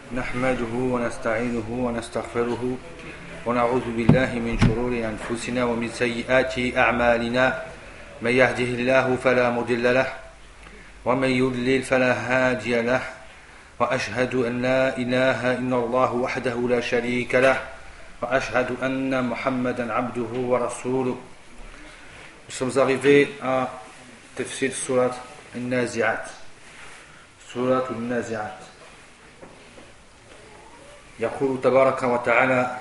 نحمده ونستعينه ونستغفره ونعوذ بالله من شرور أنفسنا ومن سيئات أعمالنا من يهده الله فلا مضل له ومن يضلل فلا هادي له وأشهد أن لا إله إلا الله وحده لا شريك له وأشهد أن محمدا عبده ورسوله. Nous sommes arrivés à Tafsir Surat Al-Nazi'at. Surat Al-Nazi'at. يقول تبارك وتعالى: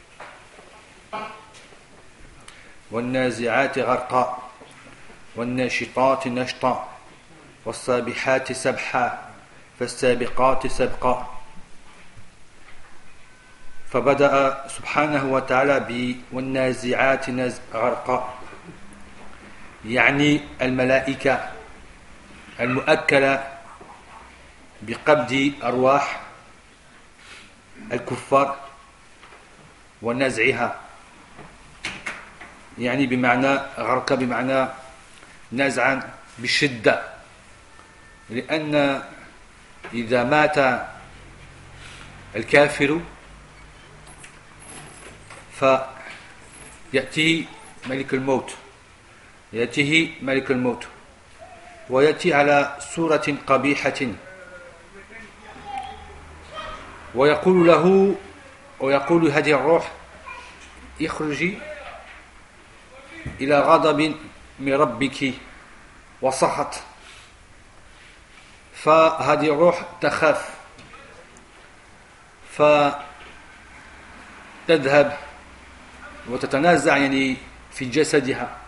والنازعات غرقا والناشطات نشطا والسابحات سبحا فالسابقات سبقا. فبدأ سبحانه وتعالى والنازعات غرقا، يعني الملائكة المؤكلة بقبض أرواح الكفار ونزعها، يعني بمعنى غرق بمعنى نزعا بشدة، لأن إذا مات الكافر فيأتيه ملك الموت، يأتيه ملك الموت ويأتي على صورة قبيحة ويقول له ويقول هذه الروح: اخرجي إلى غضب من ربك وسخط. فهذه الروح تخاف فتذهب وتتنازع يعني في جسدها،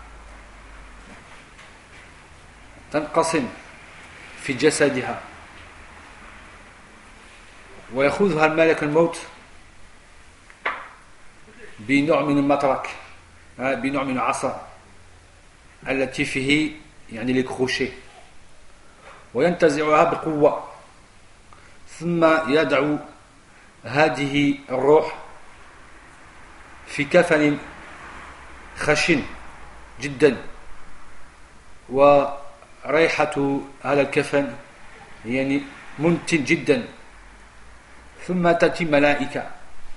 تنقسم في جسدها، ويأخذها الملك الموت بنوع من المطرق، بنوع من العصا التي فيه يعني الكروشيه، وينتزعها بقوة، ثم يدعو هذه الروح في كفن خشن جدا، وريحة هذا الكفن يعني منتن جدا. ثم تأتي ملائكة،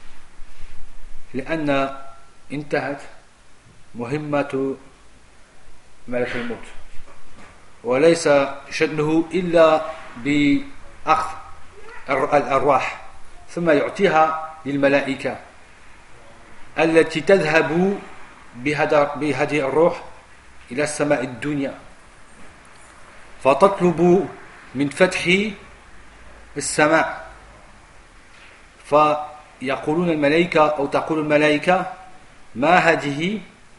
لأن انتهت مهمة ملك الموت، وليس شأنه إلا بأخذ الأرواح، ثم يعطيها للملائكة التي تذهب بهذه الروح إلى السماء الدنيا، فتطلب من فتح السماء. فيقولون الملائكة أو تقول الملائكة: ما هذه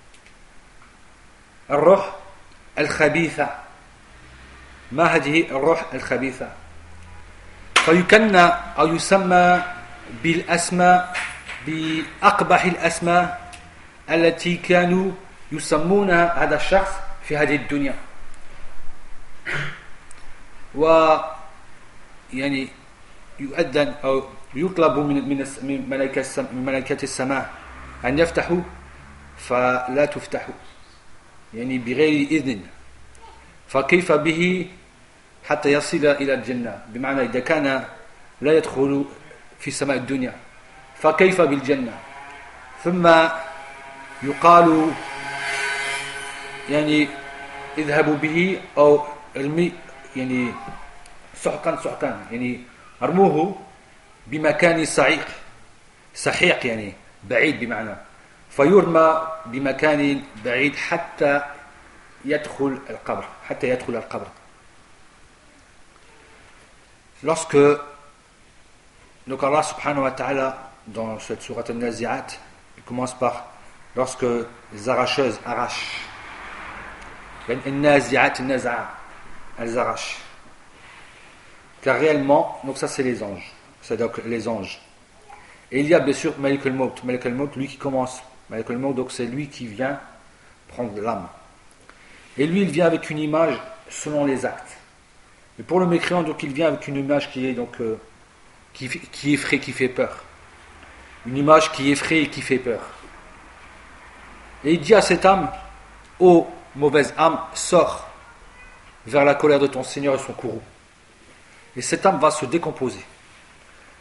الروح الخبيثة، ما هذه الروح الخبيثة؟ فيكنى أو يسمى بالأسماء، بأقبح الأسماء التي كانوا يسمون هذا الشخص في هذه الدنيا. ويعني يؤذن أو يطلب من ملائكة السماء أن يفتحوا، فلا تفتحوا، يعني بغير إذن. فكيف به حتى يصل إلى الجنة؟ بمعنى إذا كان لا يدخل في سماء الدنيا فكيف بالجنة؟ ثم يقال يعني اذهبوا به أو ارمي، يعني سحقا، يعني ارموه بمكان سحيق يعني بعيد، بمعنى فيرمى بمكان بعيد حتى يدخل القبر. Lorsque donc Allah subhanahu wa ta'ala dans cette sourate Al-Nazi'at, il commence par lorsque les arracheuses arrachent, Al-Nazi'at, Al-Naza'a, elles arrachent, car réellement, donc ça c'est les anges, c'est donc les anges. Et il y a bien sûr Malik al-Maut, lui qui commence. Malik al-Maut, donc c'est lui qui vient prendre l'âme. Et lui, il vient avec une image selon les actes. Et pour le mécréant, donc il vient avec une image qui est donc qui effraie, qui fait peur. Une image qui effraie et qui fait peur. Et il dit à cette âme: ô mauvaise âme, sors vers la colère de ton Seigneur et son courroux. Et cette âme va se décomposer.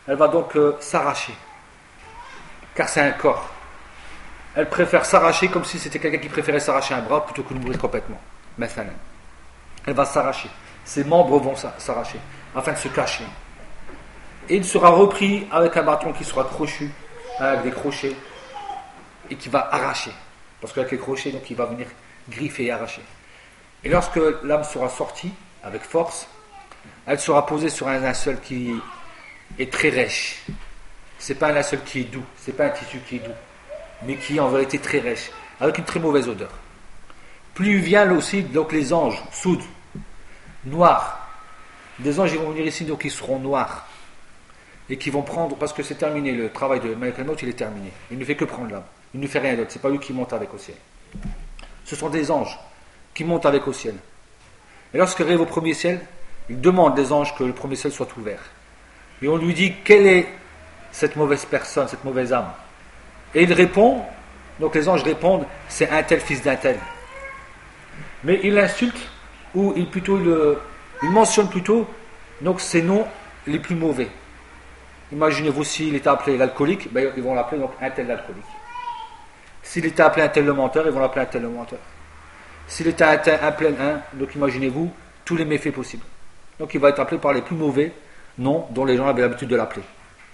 elle va donc s'arracher, car c'est un corps. Elle préfère s'arracher comme si c'était quelqu'un qui préférait s'arracher un bras plutôt que de mourir complètement. Maintenant, elle va s'arracher. Ses membres vont s'arracher afin de se cacher. Et il sera repris avec un bâton qui sera crochu, avec des crochets, et qui va arracher. Parce qu'avec les crochets, donc il va venir griffer et arracher. Et lorsque l'âme sera sortie, avec force, elle sera posée sur un linceul qui est très rêche. C'est pas un linceul qui est doux, c'est pas un tissu qui est doux, mais qui est en vérité très rêche, avec une très mauvaise odeur. Plus vient là aussi, donc les anges, soudent, noirs. Des anges, ils vont venir ici, donc ils seront noirs. Et qui vont prendre, parce que c'est terminé, le travail de Malak al-Maut, il est terminé. Il ne fait que prendre l'âme. Il ne fait rien d'autre, c'est pas lui qui monte avec au ciel. Ce sont des anges qui montent avec au ciel. Et lorsqu'il arrive au premier ciel, il demande des anges que le premier ciel soit ouvert. Et on lui dit, quelle est cette mauvaise personne, cette mauvaise âme? Et il répond, donc les anges répondent, c'est un tel fils d'un tel. Mais il l'insulte, ou il mentionne plutôt donc ses noms les plus mauvais. Imaginez-vous s'il était appelé l'alcoolique, ben, ils vont l'appeler donc un tel l'alcoolique. S'il était appelé un tel le menteur, ils vont l'appeler un tel le menteur. S'il était un plein donc imaginez-vous tous les méfaits possibles. Donc il va être appelé par les plus mauvais noms dont les gens avaient l'habitude de l'appeler.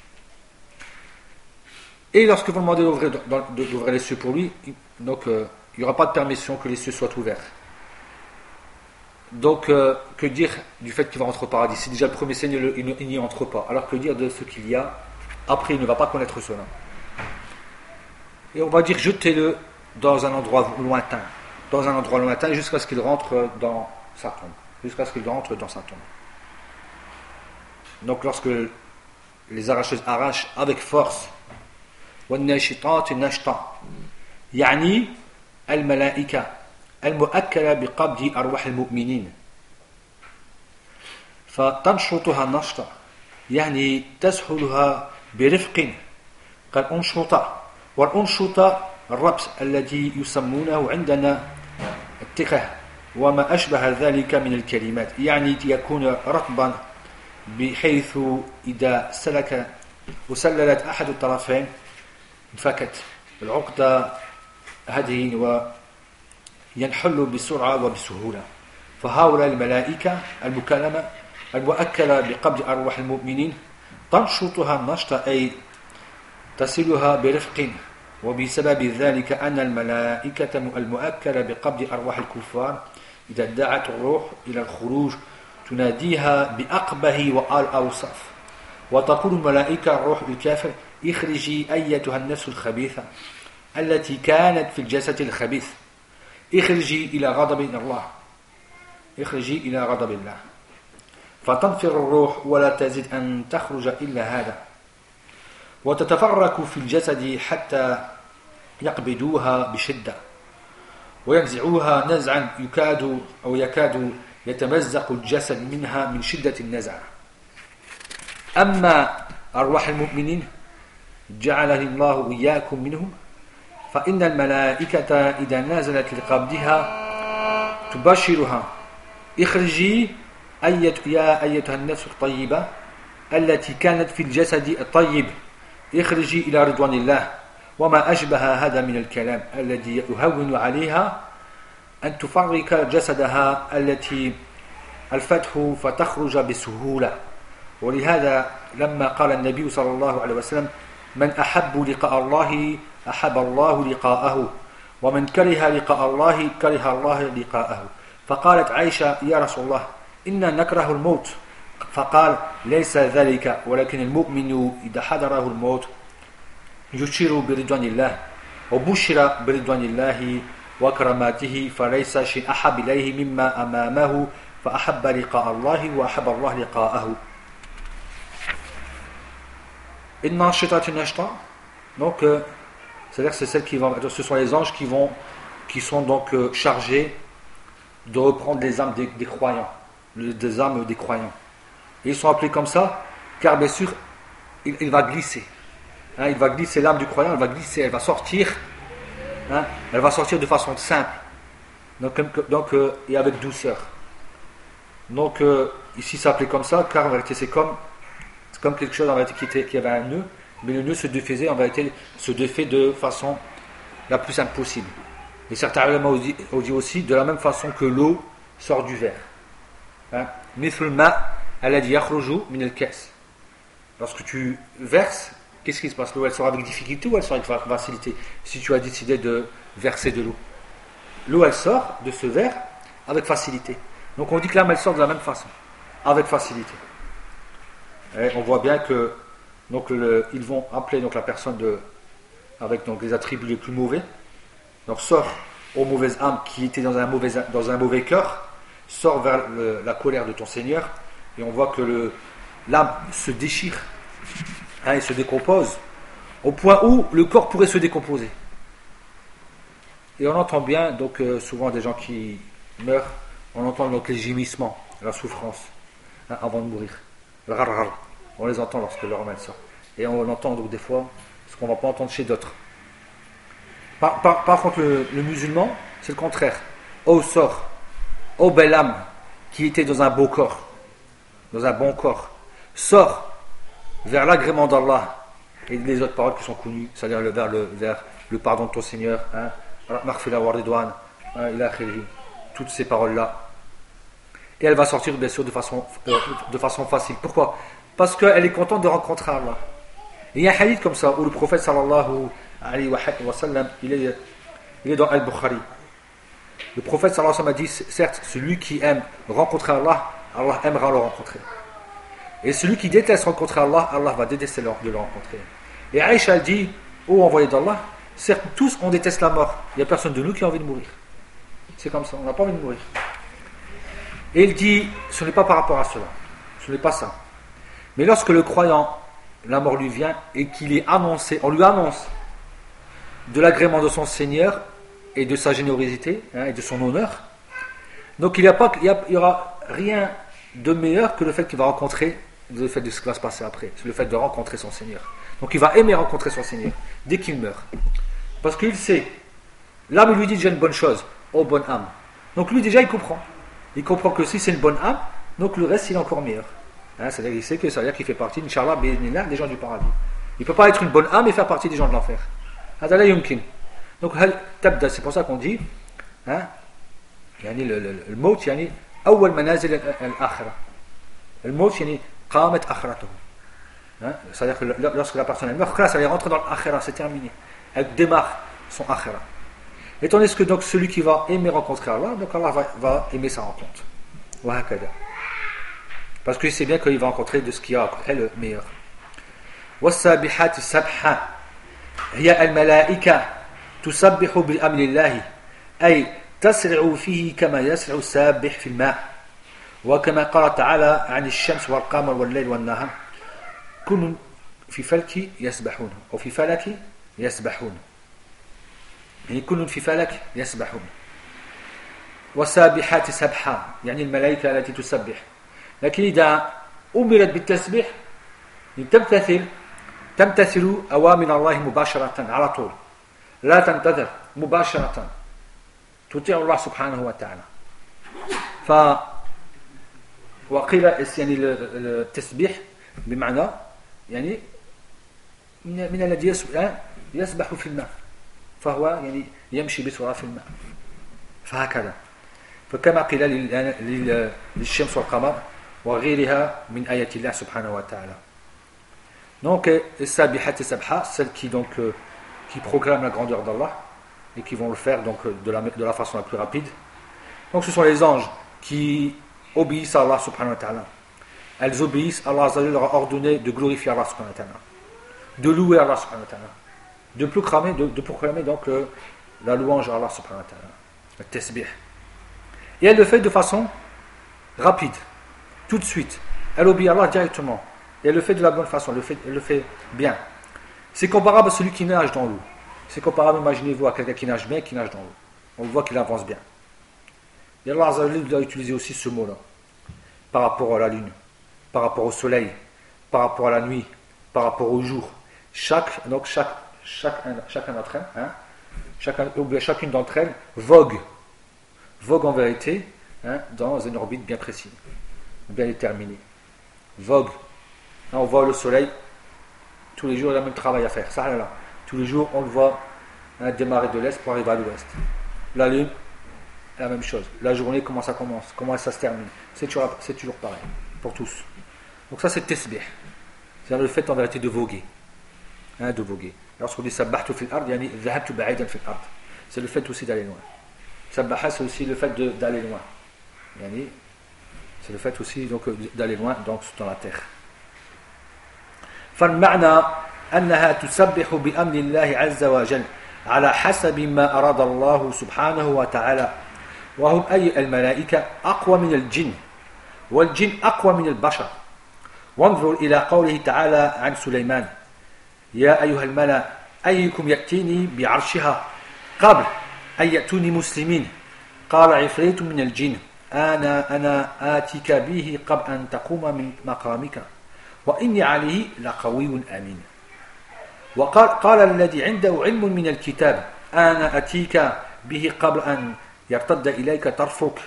Et lorsque vous demandez d'ouvrir les cieux pour lui, donc il n'y aura pas de permission que les cieux soient ouverts. Donc que dire du fait qu'il va rentrer au paradis? Si déjà le premier Seigneur il n'y entre pas, alors que dire de ce qu'il y a après, il ne va pas connaître cela. Et on va dire jetez-le dans un endroit lointain jusqu'à ce qu'il rentre dans sa tombe. Donc lorsque les arracheuses arrachent avec force, والناشطات نشطا يعني الملائكة المؤكلة بقبض أرواح المؤمنين فتنشطها نشطا يعني تسحلها برفق قد أنشطة والأنشطة الربس الذي يسمونه عندنا التقة وما أشبه ذلك من الكلمات يعني يكون رطبا بحيث إذا وسللت أحد الطرفين انفكت العقدة هذه وينحل بسرعة وبسهولة فهؤلاء الملائكة المكلمة المؤكلة بقبض أرواح المؤمنين تنشطها النشط أي تصلها برفق وبسبب ذلك أن الملائكة المؤكلة بقبض أرواح الكفار إذا دعت الروح إلى الخروج تناديها بأقبه والأوصاف وتقول الملائكة الروح الكافر اخرجي أيتها النفس الخبيثة التي كانت في الجسد الخبيث اخرجي إلى غضب الله فتنفر الروح ولا تزيد أن تخرج إلا هذا وتتفرك في الجسد حتى يقبضوها بشدة وينزعوها نزعا يكاد يتمزق الجسد منها من شدة النزع أما أرواح المؤمنين جعلني الله وإياكم منهم فإن الملائكة إذا نزلت لقبضها تبشرها اخرجي يا أيتها النفس الطيبة التي كانت في الجسد الطيب اخرجي إلى رضوان الله وما أشبه هذا من الكلام الذي يهون عليها أن تفرق جسدها التي الفتح فتخرج بسهولة ولهذا لما قال النبي صلى الله عليه وسلم من أحب لقاء الله أحب الله لقاءه ومن كره لقاء الله كره الله لقاءه فقالت عائشة يا رسول الله إنا نكره الموت فقال ليس ذلك ولكن المؤمن إذا حضره الموت يشير برضوان الله وبشر برضوان الله وكراماته فليس شيء أحب إليه مما أمامه فأحب لقاء الله وأحب الله لقاءه. Donc, c'est-à-dire c'est celles qui vont, ce sont les anges qui sont donc chargés de reprendre les âmes des croyants, des âmes des croyants. Et ils sont appelés comme ça, car bien sûr, il va glisser. Il va glisser l'âme du croyant, elle va glisser, elle va sortir de façon simple, donc et avec douceur. Donc ici c'est appelé comme ça, car en vérité c'est comme C'est comme quelque chose en vérité qui avait un nœud, mais le nœud se défaisait en vérité, se défait de façon la plus simple possible. Et certains ulama ont dit aussi de la même façon que l'eau sort du verre. مثل الماء الذي يخرج من الكأس. Lorsque tu verses, qu'est-ce qui se passe? L'eau elle sort avec difficulté ou elle sort avec facilité? Si tu as décidé de verser de l'eau, l'eau elle sort de ce verre avec facilité. Donc on dit que l'âme elle sort de la même façon, avec facilité. Et on voit bien que donc ils vont appeler donc la personne avec donc les attributs les plus mauvais. Donc sort aux mauvaises âmes qui étaient dans un mauvais cœur, sort vers la colère de ton Seigneur, et on voit que l'âme se déchire, et se décompose, au point où le corps pourrait se décomposer. Et on entend bien, donc souvent des gens qui meurent, on entend donc les gémissements, la souffrance, avant de mourir. Le rar. On les entend lorsque leur âme sort. Et on entend donc des fois ce qu'on ne va pas entendre chez d'autres. Par contre, le musulman, c'est le contraire. Ô sort, ô belle âme qui était dans un beau corps, dans un bon corps, sors vers l'agrément d'Allah et les autres paroles qui sont connues, c'est-à-dire vers le pardon de ton Seigneur, toutes ces paroles-là. Et elle va sortir bien sûr de façon facile. Pourquoi? Parce qu'elle est contente de rencontrer Allah. Et il y a un hadith comme ça où le prophète sallallahu alayhi wa sallam, il est dans Al-Bukhari. Le prophète sallallahu alayhi wa sallam a dit, certes, celui qui aime rencontrer Allah, Allah aimera le rencontrer. Et celui qui déteste rencontrer Allah, Allah va détester de le rencontrer. Et Aïcha dit, ô envoyé d'Allah, certes, tous on déteste la mort. Il n'y a personne de nous qui a envie de mourir. C'est comme ça, on n'a pas envie de mourir. Et il dit, ce n'est pas par rapport à cela. Ce n'est pas ça. Mais lorsque le croyant, la mort lui vient et qu'il est annoncé, on lui annonce de l'agrément de son Seigneur et de sa générosité et de son honneur, donc il n'y aura rien de meilleur que le fait qu'il va rencontrer, le fait de ce qui va se passer après, c'est le fait de rencontrer son Seigneur. Donc il va aimer rencontrer son Seigneur dès qu'il meurt. Parce qu'il sait, l'âme lui dit déjà une bonne chose, ô bonne âme. Donc lui déjà il comprend. Il comprend que si c'est une bonne âme, donc le reste il est encore meilleur. C'est-à-dire qu'il sait que ça veut dire qu'il fait partie, Inch'Allah, des gens du paradis. Il ne peut pas être une bonne âme et faire partie des gens de l'enfer. Donc c'est pour ça qu'on dit le mot yani أول منازل الآخرة. Le mot yani قامت آخرته. C'est-à-dire que lorsque la personne meurt, ça va rentrer dans l'akhira, c'est terminé. Elle démarre son akhira. Et tandis que donc celui qui va aimer rencontrer Allah, donc Allah va aimer sa rencontre. Parce qu'il sait bien qu'il va rencontrer de ce qu'il y a après le meilleur. والسابحات سبحا هي الملائكة تسبح بأمر الله أي تسرع فيه كما يسرع السابح في الماء وكما قال تعالى عن الشمس والقمر والليل والنهار كل في فلك يسبحون أو في فلك يسبحون يعني كل في فلك يسبحون والسابحات سبحا يعني الملائكة التي تسبح لكن إذا أمرت بالتسبيح تمتثل أوامر الله مباشرة على طول لا تنتظر مباشرة تطيع الله سبحانه وتعالى وقيل يعني التسبيح بمعنى يعني من الذي يسبح في الماء فهو يعني يمشي بسرعة في الماء فهكذا فكما قيل للشمس والقمر وغيرها من آيات الله سبحانه وتعالى. Donc السابحات السبحة, celles qui proclament la grandeur d'Allah et qui vont le faire donc de la façon la plus rapide. Donc ce sont les anges qui obéissent à Allah subhanahu wa ta'ala. Elles obéissent, Allah Azza wa Jalla leur a ordonné de glorifier Allah subhanahu wa ta'ala, de louer Allah subhanahu wa ta'ala, de proclamer donc la louange à Allah subhanahu wa ta'ala, le tasbih. Et elle le fait de façon rapide, tout de suite. Elle obéit à Allah directement. Et elle le fait de la bonne façon, elle le fait bien. C'est comparable à celui qui nage dans l'eau. C'est comparable, imaginez-vous, à quelqu'un qui nage bien et qui nage dans l'eau. On voit qu'il avance bien. Et Allah Azza wa Jalla a utilisé aussi ce mot-là, par rapport à la lune, par rapport au soleil, par rapport à la nuit, par rapport au jour. Chacun d'entre elles, chacune d'entre elles vogue en vérité dans une orbite bien précise, bien déterminée. Vogue. Là, on voit le soleil, tous les jours il y a le même travail à faire. Ça, là. Tous les jours on le voit démarrer de l'est pour arriver à l'ouest. La lune, la même chose. La journée, comment ça commence, comment ça se termine. C'est toujours pareil, pour tous. Donc ça c'est tesbih. C'est-à-dire le fait en vérité de voguer. De voguer. Lorsqu'on dit sabbahtu fil ard, yani dhahabtu ba'idan fil ard. C'est le fait aussi d'aller loin. Sabbaha, c'est aussi le fait d'aller loin. Yani, c'est le fait aussi donc, d'aller loin donc, dans la terre. فالمعنى أنها تسبح بأمر الله عز وجل على حسب ما أراد الله سبحانه وتعالى وهم أي الملائكة أقوى من الجن والجن أقوى من البشر وانظر إلى قوله تعالى عن سليمان يا أيها الملأ أيكم يأتيني بعرشها قبل أن يأتوني مسلمين قال عفريت من الجن أنا آتيك به قبل أن تقوم من مقامك وإني عليه لقوي أمين وقال الذي عنده علم من الكتاب أنا أتيك به قبل أن يرتد إليك طرفك.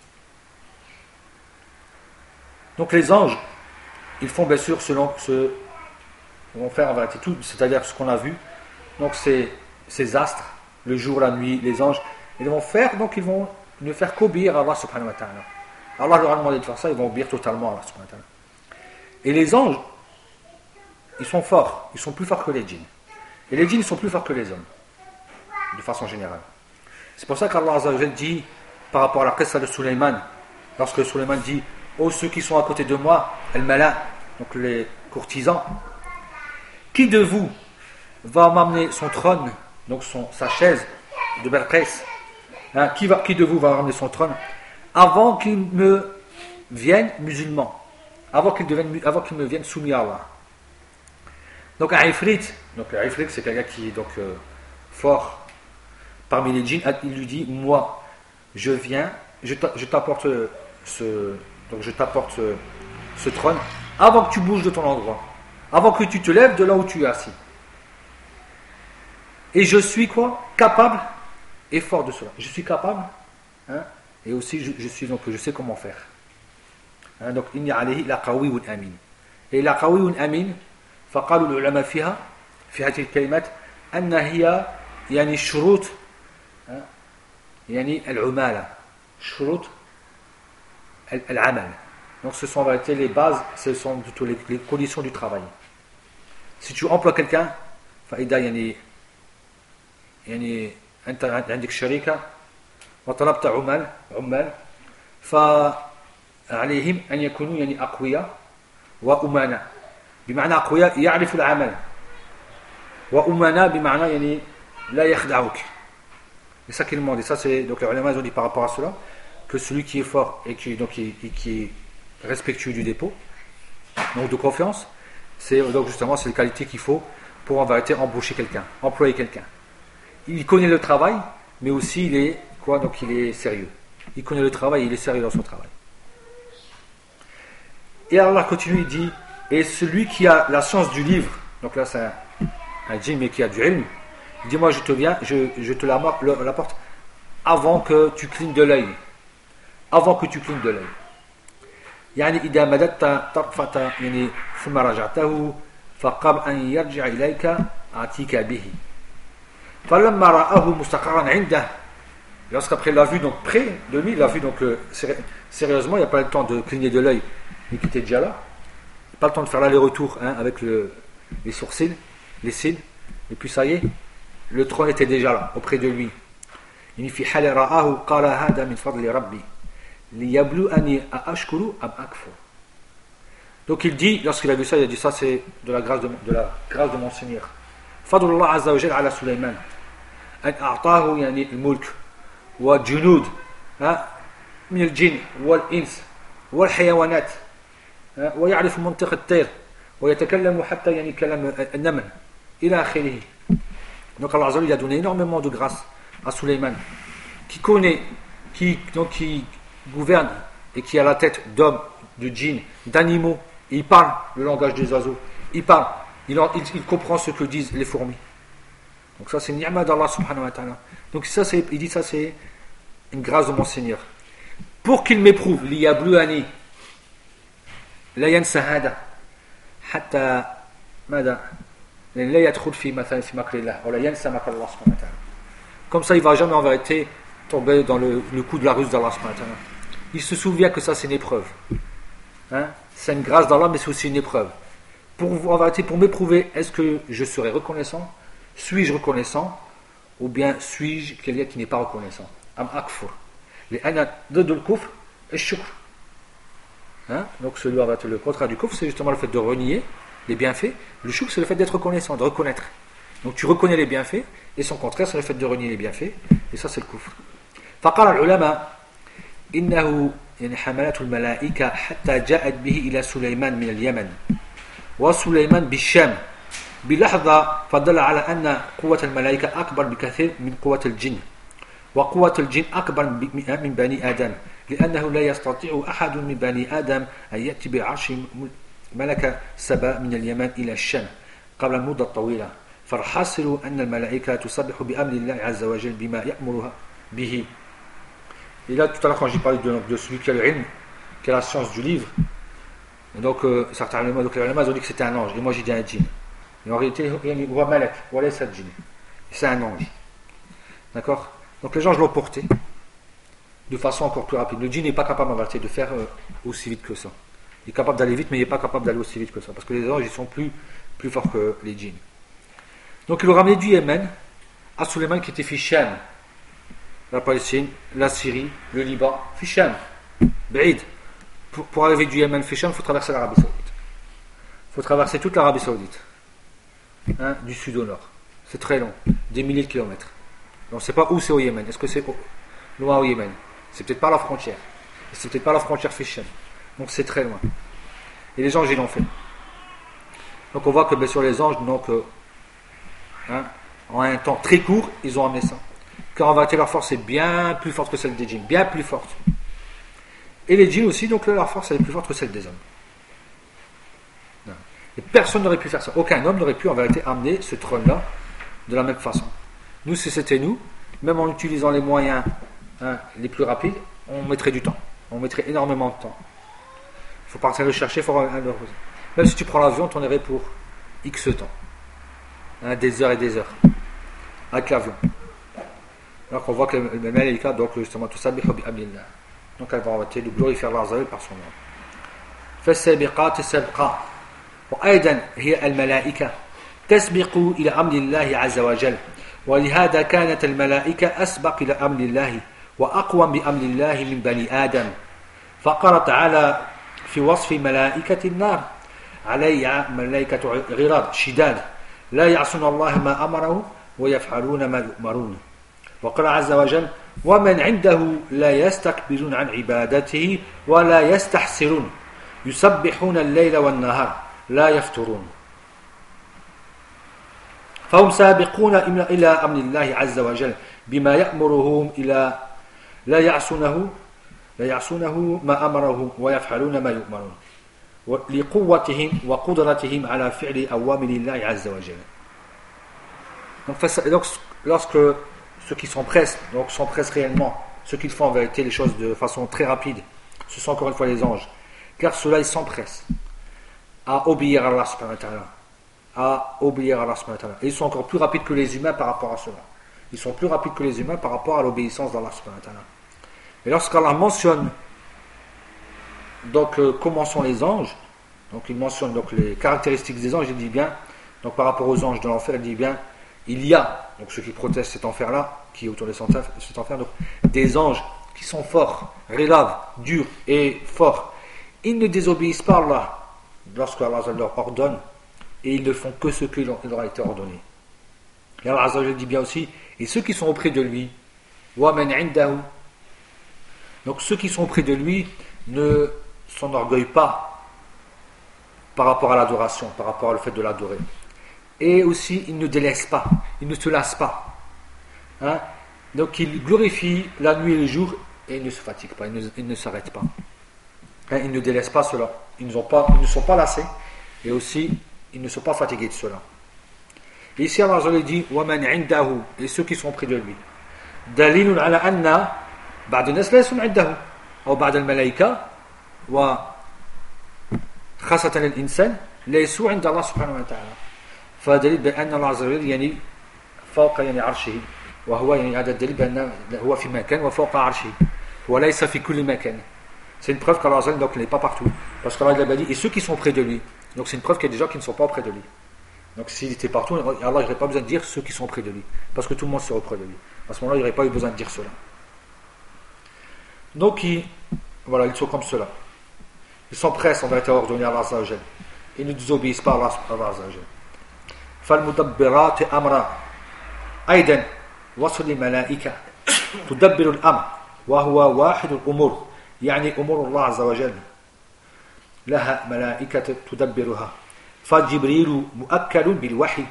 Donc les anges, ils font bien sûr selon ce ils vont faire en vérité tout, c'est-à-dire ce qu'on a vu. Donc ces astres, le jour, la nuit, les anges, ils vont faire, donc ils vont ne faire qu'obéir à Allah subhanahu wa ta'ala. Allah leur a demandé de faire ça, ils vont obéir totalement à Allah subhanahu wa ta'ala. Et les anges, ils sont forts, ils sont plus forts que les djinns. Et les djinns, ils sont plus forts que les hommes, de façon générale. C'est pour ça qu'Allah Azza wa Jal dit, par rapport à la qissa de Sulayman, lorsque Sulayman dit, oh ceux qui sont à côté de moi, al-mala, donc les courtisans, qui de vous va m'amener son trône, donc sa chaise de Belqès, qui de vous va ramener son trône avant qu'il me vienne musulman, avant qu'il me vienne soumis à Allah. Donc un ifrit, c'est quelqu'un qui est donc fort parmi les djinns, il lui dit moi je viens, je t'apporte ce trône avant que tu bouges de ton endroit, avant que tu te lèves de là où tu es assis. Et je suis quoi? Capable et fort de cela. Je suis capable, et aussi je sais comment faire. Donc inni alayhi la qawiyyun amin. Et la qawiyyun amin, فقالوا العلماء فيها في هذه الكلمات أن هي يعني شروط يعني العمالة شروط العمل. Donc ce sont en réalité les bases, ce sont plutôt les conditions du travail. Si tu emploies quelqu'un, فإذا يعني أنت عندك شركة وطلبت عمال فعليهم أن يكونوا يعني أقوياء وأمناء. بمعنى أقوياء يعرف العمل وأمناء بمعنى يعني لا يخدعوك. C'est ça qu'ils m'ont dit. Ça c'est donc les ulama ont dit par rapport à cela que celui qui est fort et qui est respectueux du dépôt, donc de confiance, c'est donc justement c'est les qualités qu'il faut pour en vérité embaucher quelqu'un, employer quelqu'un. Il connaît le travail, mais aussi il est quoi? Donc il est sérieux. Il connaît le travail, il est sérieux dans son travail. Et Allah continue, il dit et celui qui a la science du livre, donc là c'est un djinn mais qui a du ilm, il dit moi je te l'apporte avant que tu clignes de l'œil. Avant que tu clignes de l'œil. يعني إذا مددت طرفة يعني ثم رجعته فقبل أن يرجع إليك أتيك به. فلما رآه مستقرا عنده. Lorsqu'après il l'a vu donc près de lui, il l'a vu donc sérieusement, il n'y a pas le temps de cligner de l'œil, mais qui était déjà là. Pas le temps de faire l'aller-retour avec les sourcils, les cils, et puis ça y est, le trône était déjà là, auprès de lui. Donc il dit, lorsqu'il a vu ça, il a dit ça c'est de la grâce de mon Seigneur. Fadlullah Azza wa Jalla ala Sulayman an a'tahu yani al-mulk wa junud min al-jinn wal ins wal hayawanat. ويعرف منطق الطير ويتكلم حتى يعني كلام النمل إلى آخره. Donc Allah Azza wa Jalla a donné énormément de grâce à Sulayman qui connaît, qui gouverne et qui a la tête d'hommes, de djinns, d'animaux. Et il parle le langage des oiseaux. Il parle, il comprend ce que disent les fourmis. Donc ça c'est ni'ma d'Allah subhanahu wa ta'ala. Donc ça il dit ça c'est une grâce de mon Seigneur. Pour qu'il m'éprouve, liyabluani. لا ينسى هذا حتى ماذا لا يدخل في مثلا في مكر الله ولا ينسى مكر الله سبحانه وتعالى. Comme ça, il ne va jamais en vérité tomber dans le coup de la ruse d'Allah subhanahu wa ta'ala. Il se souvient que ça c'est une épreuve. Hein? C'est une grâce d'Allah, mais c'est aussi une épreuve. En vérité, pour m'éprouver, est-ce que je serai reconnaissant? Suis-je reconnaissant? Ou bien suis-je quelqu'un qui n'est pas reconnaissant? Am akfur. Les anna de le kufr et shukr. Donc le contraire du kufr, c'est justement le fait de renier les bienfaits. Le shukr, c'est le fait d'être reconnaissant, de reconnaître. Donc tu reconnais les bienfaits, et son contraire, c'est le fait de renier les bienfaits, et ça c'est le kufr. فقال العلماء إنه حملته الملائكة حتى جاءت به إلى سليمان من اليمن وسليمان بالشام بلحظة فدل على أن قوة الملائكة أكبر بكثير من قوة الجن وقوة الجن أكبر من بني آدم لأنه لا يستطيع أحد من بني آدم أن يأتي بعرش ملك سبا من اليمن إلى الشام قبل المدة الطويلة فالحاصل أن الملائكة تسبح بأمر الله عز وجل بما يأمرها به. Et là, tout à l'heure, quand j'ai parlé de celui qui a le ilm, qui a la science du livre, donc certains éléments, donc les ulama ont dit que c'était un ange, et moi j'ai dit un djinn. Et en réalité, il y a malak, voilà c'est djinn. C'est un ange. D'accord? Donc les anges l'ont porté de façon encore plus rapide. Le djinn n'est pas capable en vérité de faire aussi vite que ça. Il est capable d'aller vite, mais il n'est pas capable d'aller aussi vite que ça. Parce que les anges, ils sont plus forts que les djinns. Donc il l'a ramené du Yémen à Suleiman qui était Ficham, la Palestine, la Syrie, le Liban, Ficham, Baïd. Pour arriver du Yémen Ficham, il faut traverser l'Arabie Saoudite. Il faut traverser toute l'Arabie Saoudite, du sud au nord. C'est très long, des milliers de kilomètres. On ne sait pas où c'est au Yémen. Est-ce que c'est loin au Yémen? C'est peut-être pas la frontière. C'est peut-être pas la frontière Ficham. Donc c'est très loin. Et les anges, ils l'ont fait. Donc on voit que bien sûr les anges, donc, en un temps très court, ils ont amené ça. Car en vérité, leur force est bien plus forte que celle des djinns, bien plus forte. Et les djinns aussi, donc leur force est plus forte que celle des hommes. Et personne n'aurait pu faire ça. Aucun homme n'aurait pu en vérité amener ce trône-là de la même façon. Nous, si c'était nous, même en utilisant les moyens les plus rapides, on mettrait du temps. On mettrait énormément de temps. Il faut partir le chercher, il faut même si tu prends l'avion, tu en irais pour X temps. Des heures et des heures. Avec l'avion. Alors qu'on voit que le malaïka, donc justement, tout ça, donc elle va arrêter de glorifier Allah par son nom. فالسابقات سبقا وأيضا هي الملائكة تسبق إلى أمر الله عز وجل ولهذا كانت الملائكة أسبق إلى أمر الله وأقوم بأمر الله من بني آدم فقال تعالى في وصف ملائكة النار علي ملائكة غراض شداد لا يعصون الله ما أمره ويفعلون ما يؤمرون وقال عز وجل ومن عنده لا يستكبرون عن عبادته ولا يستحسرون يسبحون الليل والنهار لا يفترون فهم سابقون إلى أمر الله عز وجل بما يأمرهم إلى لا يعصونه ما أمره ويفعلون ما يؤمرون لقوتهم وقدرتهم على فعل أوامر الله عز وجل. Donc lorsque ceux qui s'empressent, donc s'empressent réellement, ceux qui font en vérité les choses de façon très rapide, ce sont encore une fois les anges, car ceux-là ils s'empressent à obéir à Allah subhanahu wa ta'ala, et ils sont encore plus rapides que les humains par rapport à cela. Ils sont plus rapides que les humains par rapport à l'obéissance d'Allah subhanahu wa ta'ala. Et lorsqu'Allah mentionne donc comment sont les anges, donc il mentionne donc les caractéristiques des anges, il dit bien, donc par rapport aux anges de l'enfer, il dit bien, il y a, donc ceux qui protestent cet enfer-là, qui est autour de cet enfer, donc des anges qui sont forts, rélaves, durs et forts. Ils ne désobéissent pas à Allah lorsque Allah leur ordonne, et ils ne font que ce qui leur a été ordonné. Et Allah dit bien aussi, et ceux qui sont auprès de lui, وَمَنْ عِنْدَهُ, donc ceux qui sont auprès de lui ne s'enorgueillent pas par rapport à l'adoration, par rapport au fait de l'adorer. Et aussi, ils ne délaissent pas, ils ne se lassent pas. Donc, ils glorifient la nuit et le jour et ils ne se fatiguent pas, ils ne s'arrêtent pas. Ils ne délaissent pas cela. Ils ne sont pas lassés et aussi, ils ne sont pas fatigués de cela. Et ici, Allah dit وَمَنْ عِنْدَهُ, et ceux qui sont près de lui. دليل على أن بعض الناس لا يسون عنده أو بعض الملائكة وخاصة الإنسان ليسوا عند الله سبحانه وتعالى. فدليل بأن الله عز وجل يعني فوق يعني عرشه، وهو يعني هذا الدليل بأن هو في مكان وفوق عرشه وليس في كل مكان. C'est une preuve qu'Allah Azza wa Jalla donc n'est pas partout, parce qu'Allah il a dit et ceux qui sont près de lui. Donc c'est une preuve qu'il y a des gens qui ne sont pas près de lui. Donc s'il était partout, Allah n'aurait pas besoin de dire ceux qui sont près de lui, parce que tout le monde serait près de lui. À ce moment-là, il n'aurait pas eu besoin de dire cela. Donc voilà, ils sont comme cela. Ils s'empressent en vérité à ordonner à Allah Azza wa Jalla. Ils ne désobéissent pas à Allah Azza wa Jalla. فالمدبرات أمرا أيضا وصل الملائكة تدبر الأمر وهو واحد الأمور، يعني أمور الله عز وجل لها ملائكة تدبرها. فجبريل مؤكل بالوحي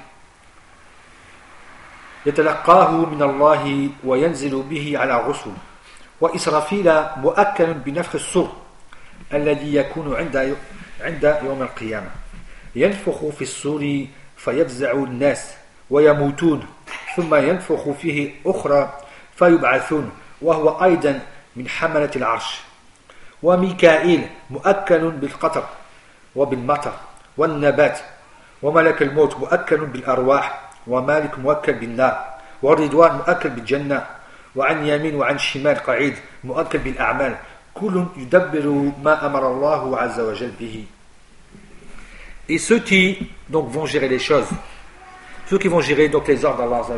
يتلقاه من الله وينزل به على الرسل، وإسرافيل مؤكل بنفخ الصور الذي يكون عند يوم القيامة، ينفخ في الصور فيفزع الناس ويموتون، ثم ينفخ فيه أخرى فيبعثون، وهو أيضا من حملة العرش. وميكائيل مؤكل بالقطر وبالمطر والنبات، وملك الموت مؤكل بالأرواح، ومالك مؤكل بالنار، والرضوان مؤكل بالجنة، وعن يمين وعن شمال قعيد مؤكل بالأعمال، كل يدبر ما أمر الله عز وجل به. Et ceux qui donc vont gérer les choses, ceux qui vont gérer donc les ordres d'Allah,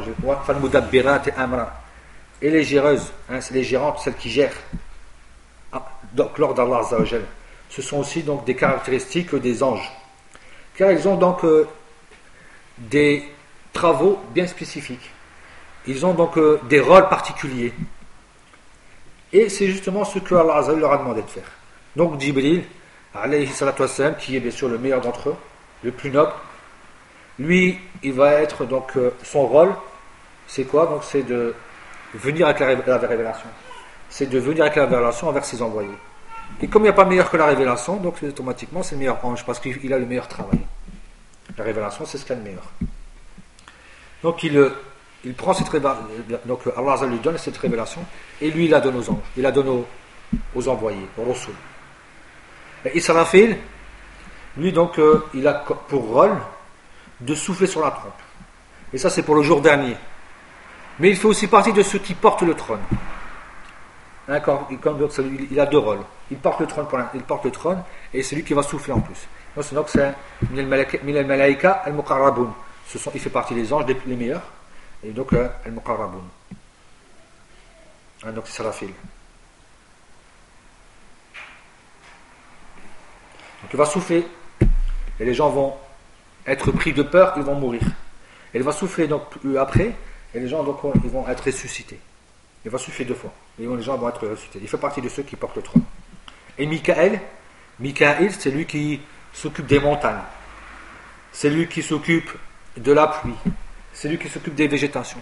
et les géreuses, hein, c'est les gérantes, celles qui gèrent donc l'ordre d'Allah, ce sont aussi donc des caractéristiques des anges, car ils ont donc des travaux bien spécifiques, ils ont donc des rôles particuliers, et c'est justement ce que Allah leur a demandé de faire. Donc Jibril alayhi salatu wassalam, qui est bien sûr le meilleur d'entre eux, le plus noble, lui, il va être donc son rôle, c'est quoi? Donc c'est de venir avec la révélation. C'est de venir avec la révélation envers ses envoyés. Et comme il n'y a pas meilleur que la révélation, donc automatiquement c'est le meilleur ange, parce qu'il a le meilleur travail. La révélation, c'est ce qu'il y a de meilleur. Donc il prend cette révélation, donc Allah lui donne cette révélation, et lui il la donne aux anges, il la donne aux envoyés, aux Rasul. Et Israfil, lui donc, il a pour rôle de souffler sur la trompe. Et ça c'est pour le jour dernier. Mais il fait aussi partie de ceux qui portent le trône. Hein, il a deux rôles. Il porte le trône et c'est lui qui va souffler en plus. Donc c'est min al-malaika al-muqarrabun. Il fait partie des anges les meilleurs. Et donc al-muqarrabun. Hein, donc c'est Israfil. Donc il va souffler et les gens vont être pris de peur, ils vont mourir. Et il va souffler donc après et les gens donc ils vont être ressuscités. Il va souffler deux fois et les gens vont être ressuscités. Il fait partie de ceux qui portent le trône. Et Michaël, c'est lui qui s'occupe des montagnes, c'est lui qui s'occupe de la pluie, c'est lui qui s'occupe des végétations.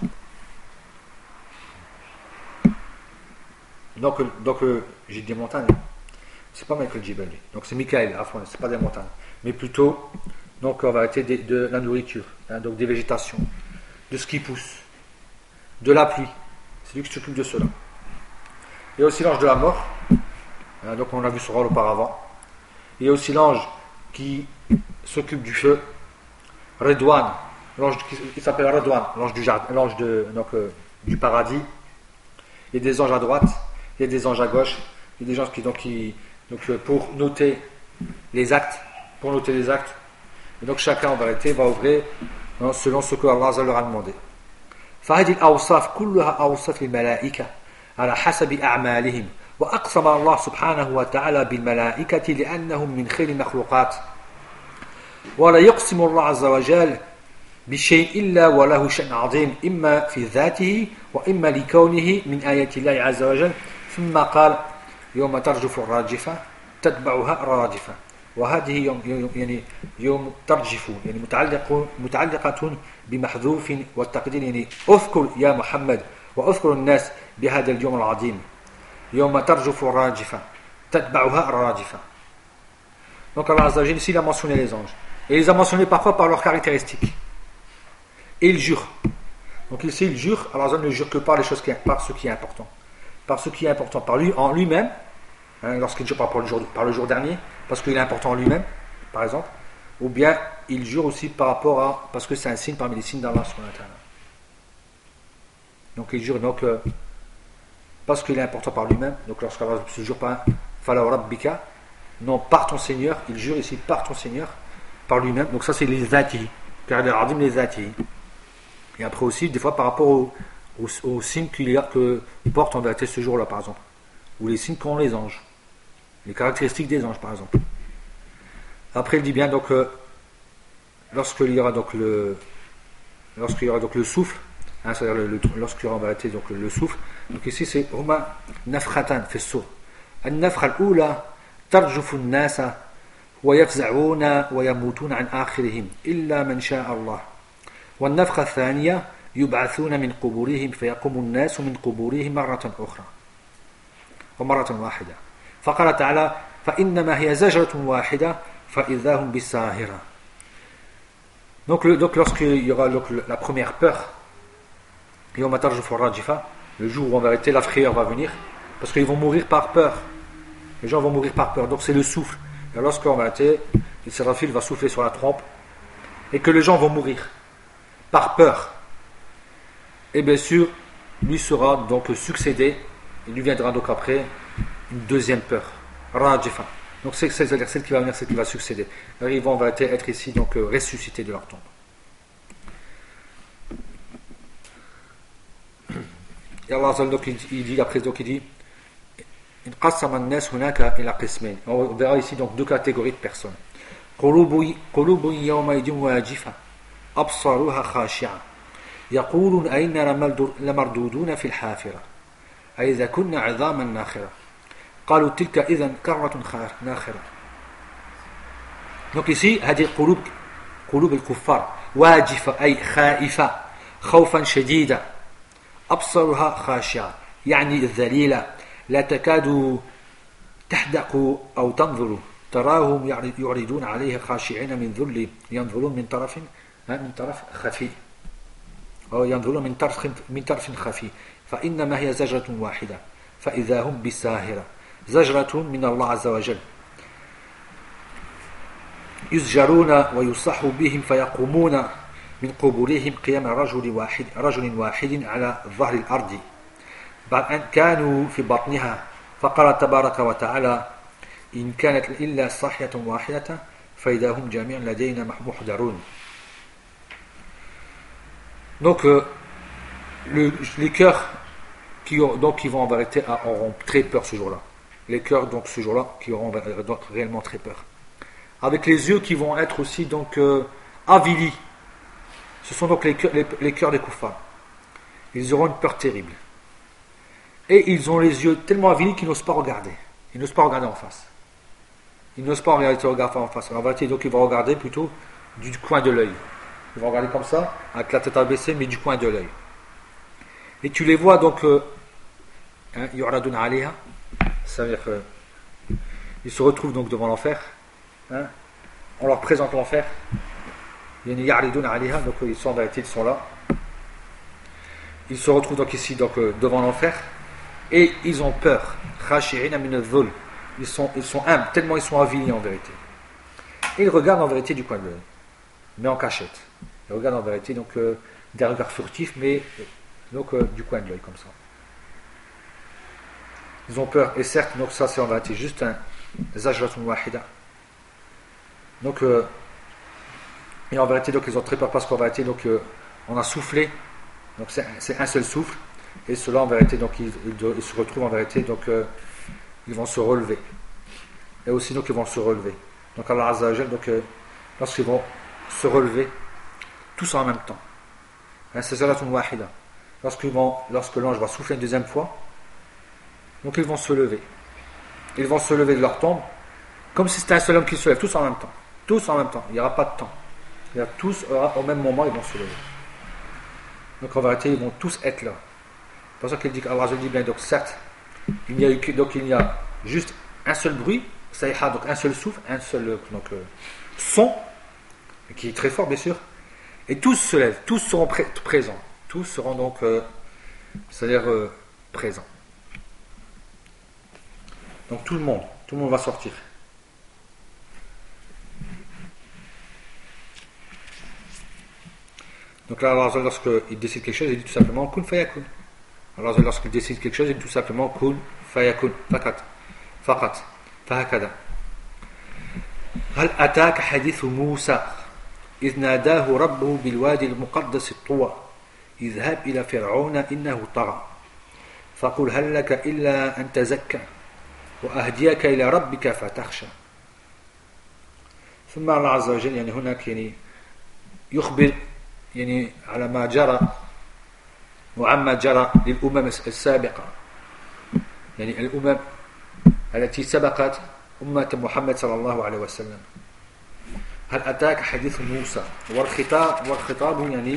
Donc j'ai dit des montagnes. C'est pas Michael Jibel, donc c'est Michael, c'est pas des montagnes, mais plutôt donc en vérité de la nourriture, hein, donc des végétations, de ce qui pousse, de la pluie. C'est lui qui s'occupe de cela. Il y a aussi l'ange de la mort, hein, donc on a vu ce rôle auparavant. Il y a aussi l'ange qui s'occupe du feu, Redouane, l'ange qui s'appelle Redouane, l'ange du jardin, l'ange du paradis. Il y a des anges à droite, il y a des anges à gauche, il y a des anges qui pour noter les actes, et donc chacun en vérité va ouvrir selon ce que Allah leur a demandé. فهذه الأوصاف كلها أوصاف الملائكة على حسب أعمالهم، وأقسم الله سبحانه وتعالى بالملائكة لأنهم من خير المخلوقات، ولا يقسم الله عز وجل بشيء إلا وله شأن عظيم إما في ذاته وإما لكونه من آيات الله عز وجل. ثم قال يوم ترجف الراجفة تتبعها الراجفة، وهذه يوم ترجف يعني متعلقة بمحذوف والتقدير يعني اذكر يا محمد واذكر الناس بهذا اليوم العظيم يوم ترجف الراجفة تتبعها الراجفة. Donc Allah Azza wa Jalla ici il a mentionné les anges et il les a mentionnés parfois par leurs caractéristiques et il jure. Donc ici il jure, Allah Azza wa Jalla ne jure que par par ce qui est important, par lui en lui-même, hein, lorsqu'il jure par le jour dernier parce qu'il est important en lui-même par exemple, ou bien il jure aussi par rapport à, parce que c'est un signe parmi les signes d'Allah subhanahu wa ta'ala. Donc il jure donc parce qu'il est important par lui-même. Donc lorsqu'Allah se jure par Fala Rabbika, non par ton Seigneur, il jure ici par ton Seigneur, par lui-même. Donc ça c'est les zati, car les radim les zati. Et après aussi des fois par rapport aux signes que porte en vérité ce jour-là par exemple, ou les signes qu'ont les anges, les caractéristiques des anges par exemple. Après il dit bien donc lorsqu'il y aura donc le souffle, hein, c'est-à-dire lorsqu'il y aura en vérité donc le souffle. Donc ici c'est huma nafkhatan fi as-sur. An-nafkha al-ula tarjufu an-nasa wa yafza'una wa yamutuna an akhirihim illa man sha'a Allah. والنفخة الثانية يبعثون من قبورهم فيقوم الناس من قبورهم مرة أخرى ومرة واحدة فقال تعالى فإنما هي زجرة واحدة فإذا هم بالساهرة. Donc lorsqu'il y aura la première peur, le jour où en vérité la frayeur va venir, parce qu'ils vont mourir par peur, les gens vont mourir par peur, donc c'est le souffle. Et lorsqu'en vérité le Séraphil va souffler sur la trompe et que les gens vont mourir par peur, et bien sûr lui sera donc succédé, il lui viendra donc après une deuxième peur, rajifa. Donc c'est-à-dire celle qui va venir, celle qui va succéder. Alors, ils vont en vérité être ici donc ressuscités de leur tombe. Et Allah donc il dit après donc il dit on verra ici donc deux catégories de personnes. قلوب يومئذ واجفة أبصارها خاشعة يقولون أئنا لمردودون في الحافرة أئذا كنا عظاما ناخرة قالوا تلك إذا كرة ناخرة. Donc ici هذه قلوب الكفار واجفة أي خائفة خوفا شديدا أبصارها خاشعة يعني الذليلة لا تكاد تحدق أو تنظر تراهم يعرضون عليها خاشعين من ذل ينظرون من طرف خفي أو ينظرون من طرف خفي فإنما هي زجرة واحدة فإذا هم بالساهرة زجرة من الله عز وجل يزجرون ويصح بهم فيقومون من قبورهم قيام رجل واحد على ظهر الأرض بعد أن كانوا في بطنها فقال تبارك وتعالى إن كانت إلا صاحية واحدة فإذا هم جميع لدينا محضرون. Donc les cœurs qui vont en vérité auront très peur ce jour-là. Les cœurs donc ce jour-là qui auront donc réellement très peur. Avec les yeux qui vont être aussi donc avilis. Ce sont donc les cœurs des kuffars. Ils auront une peur terrible. Et ils ont les yeux tellement avilis qu'ils n'osent pas regarder. Ils n'osent pas regarder en face. Ils n'osent pas regarder en face. En vérité, donc ils vont regarder plutôt du coin de l'œil. Ils vont regarder comme ça, avec la tête abaissée, mais du coin de l'œil. Et tu les vois donc, yu'radun alayha, ça veut dire qu'ils se retrouvent donc devant l'enfer. On leur présente l'enfer. Ya'ridun alayha, donc ils sont en vérité, ils sont là. Ils se retrouvent donc ici donc, devant l'enfer. Et ils ont peur. Khashi'ina min adh-dhul. Ils sont humbles, tellement ils sont avilis en vérité. Et ils regardent en vérité du coin de l'œil, mais en cachette. Ils regardent en vérité donc des regards furtifs, mais donc du coin de l'œil comme ça. Ils ont peur, et certes, donc ça c'est en vérité juste un zajratun wahida. Donc et en vérité donc ils ont très peur parce qu'en vérité donc on a soufflé, donc c'est un seul souffle, et cela en vérité donc ils se retrouvent en vérité donc ils vont se relever, et aussi donc ils vont se relever. Donc Allah Azza wa Jal, donc lorsqu'ils vont se relever tous en même temps, c'est zalatun wahida. Lorsque l'ange va souffler une deuxième fois, donc ils vont se lever. Ils vont se lever de leur tombe comme si c'était un seul homme qui se lève, tous en même temps. Tous en même temps, il n'y aura pas de temps. Tous au même moment ils vont se lever. Donc en vérité ils vont tous être là. C'est pour ça qu'il dit qu'Allah dit bien, donc certes il y a juste un seul bruit, donc un seul souffle, un seul son, qui est très fort bien sûr, et tous se lèvent, tous seront présents, tous seront donc c'est-à-dire présents. Donc tout le monde va sortir. Donc là, Allah, lorsqu'il décide quelque chose, il dit tout simplement kun fayakun. Allah, lorsqu'il décide quelque chose, il dit tout simplement kun fayakun. Fakat. Fakat. Fahakada. هل أتاك حديث موسى إذ ناداه ربه بالوادي المقدس الطوى اذهب إلى فرعون إنه طغى فقل هل لك إلا أن تزكى وأهديك إلى ربك فتخشى. ثم الله عز وجل يعني هناك يعني يخبر يعني على ما جرى وعما جرى للأمم السابقة يعني الأمم التي سبقت أمة محمد صلى الله عليه وسلم. هل أتاك حديث موسى والخطاب يعني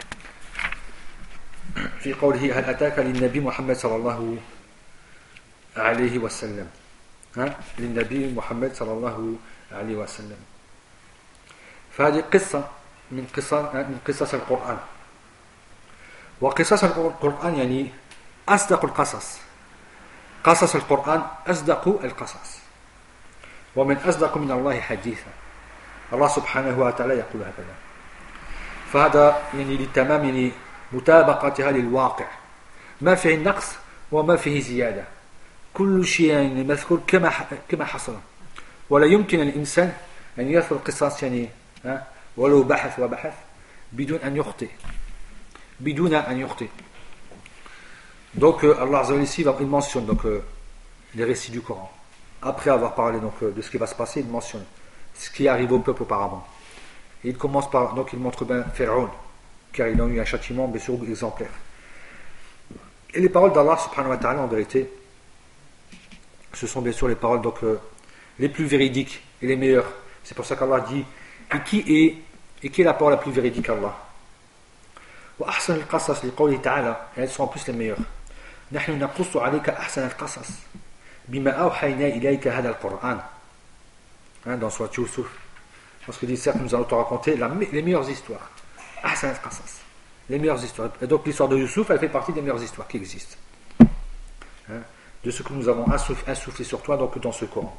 في قوله هل أتاك للنبي محمد صلى الله عليه وسلم للنبي محمد صلى الله عليه وسلم. فهذه قصة من قصص القرآن. وقصص القرآن يعني أصدق القصص. قصص القرآن أصدق القصص. ومن أصدق من الله حديثا. الله سبحانه وتعالى يقول هكذا. فهذا يعني لتمام يعني مطابقتها للواقع. ما فيه نقص وما فيه زيادة. كل شيء يعني مذكور كما حصل. ولا يمكن الإنسان أن يذكر قصص يعني ولو بحث بدون أن يخطئ. Donc Allah Azza wa Jalla ici il mentionne donc les récits du Coran. Après avoir parlé donc de ce qui va se passer, il mentionne ce qui arrive au peuple auparavant. Et il commence par donc il montre bien Pharaon, car il a eu un châtiment bien sûr exemplaire. Et les paroles d'Allah subhanahu wa ta'ala en vérité, ce sont bien sûr les paroles donc les plus véridiques et les meilleures. C'est pour ça qu'Allah dit et qui est la parole la plus véridique qu'Allah. Wa ahsan al-qasas li qawli ta'ala, elles sont en plus les meilleures. نحن نقص عليك أحسن القصص بما أوحينا إليك هذا القرآن. Dans Surat Yusuf, parce qu'il dit certes nous allons te raconter les meilleures histoires. أحسن القصص, les meilleures histoires. Et donc l'histoire de Yusuf, elle fait partie des meilleures histoires qui existent. De ce que nous avons insufflé sur toi donc dans ce Coran.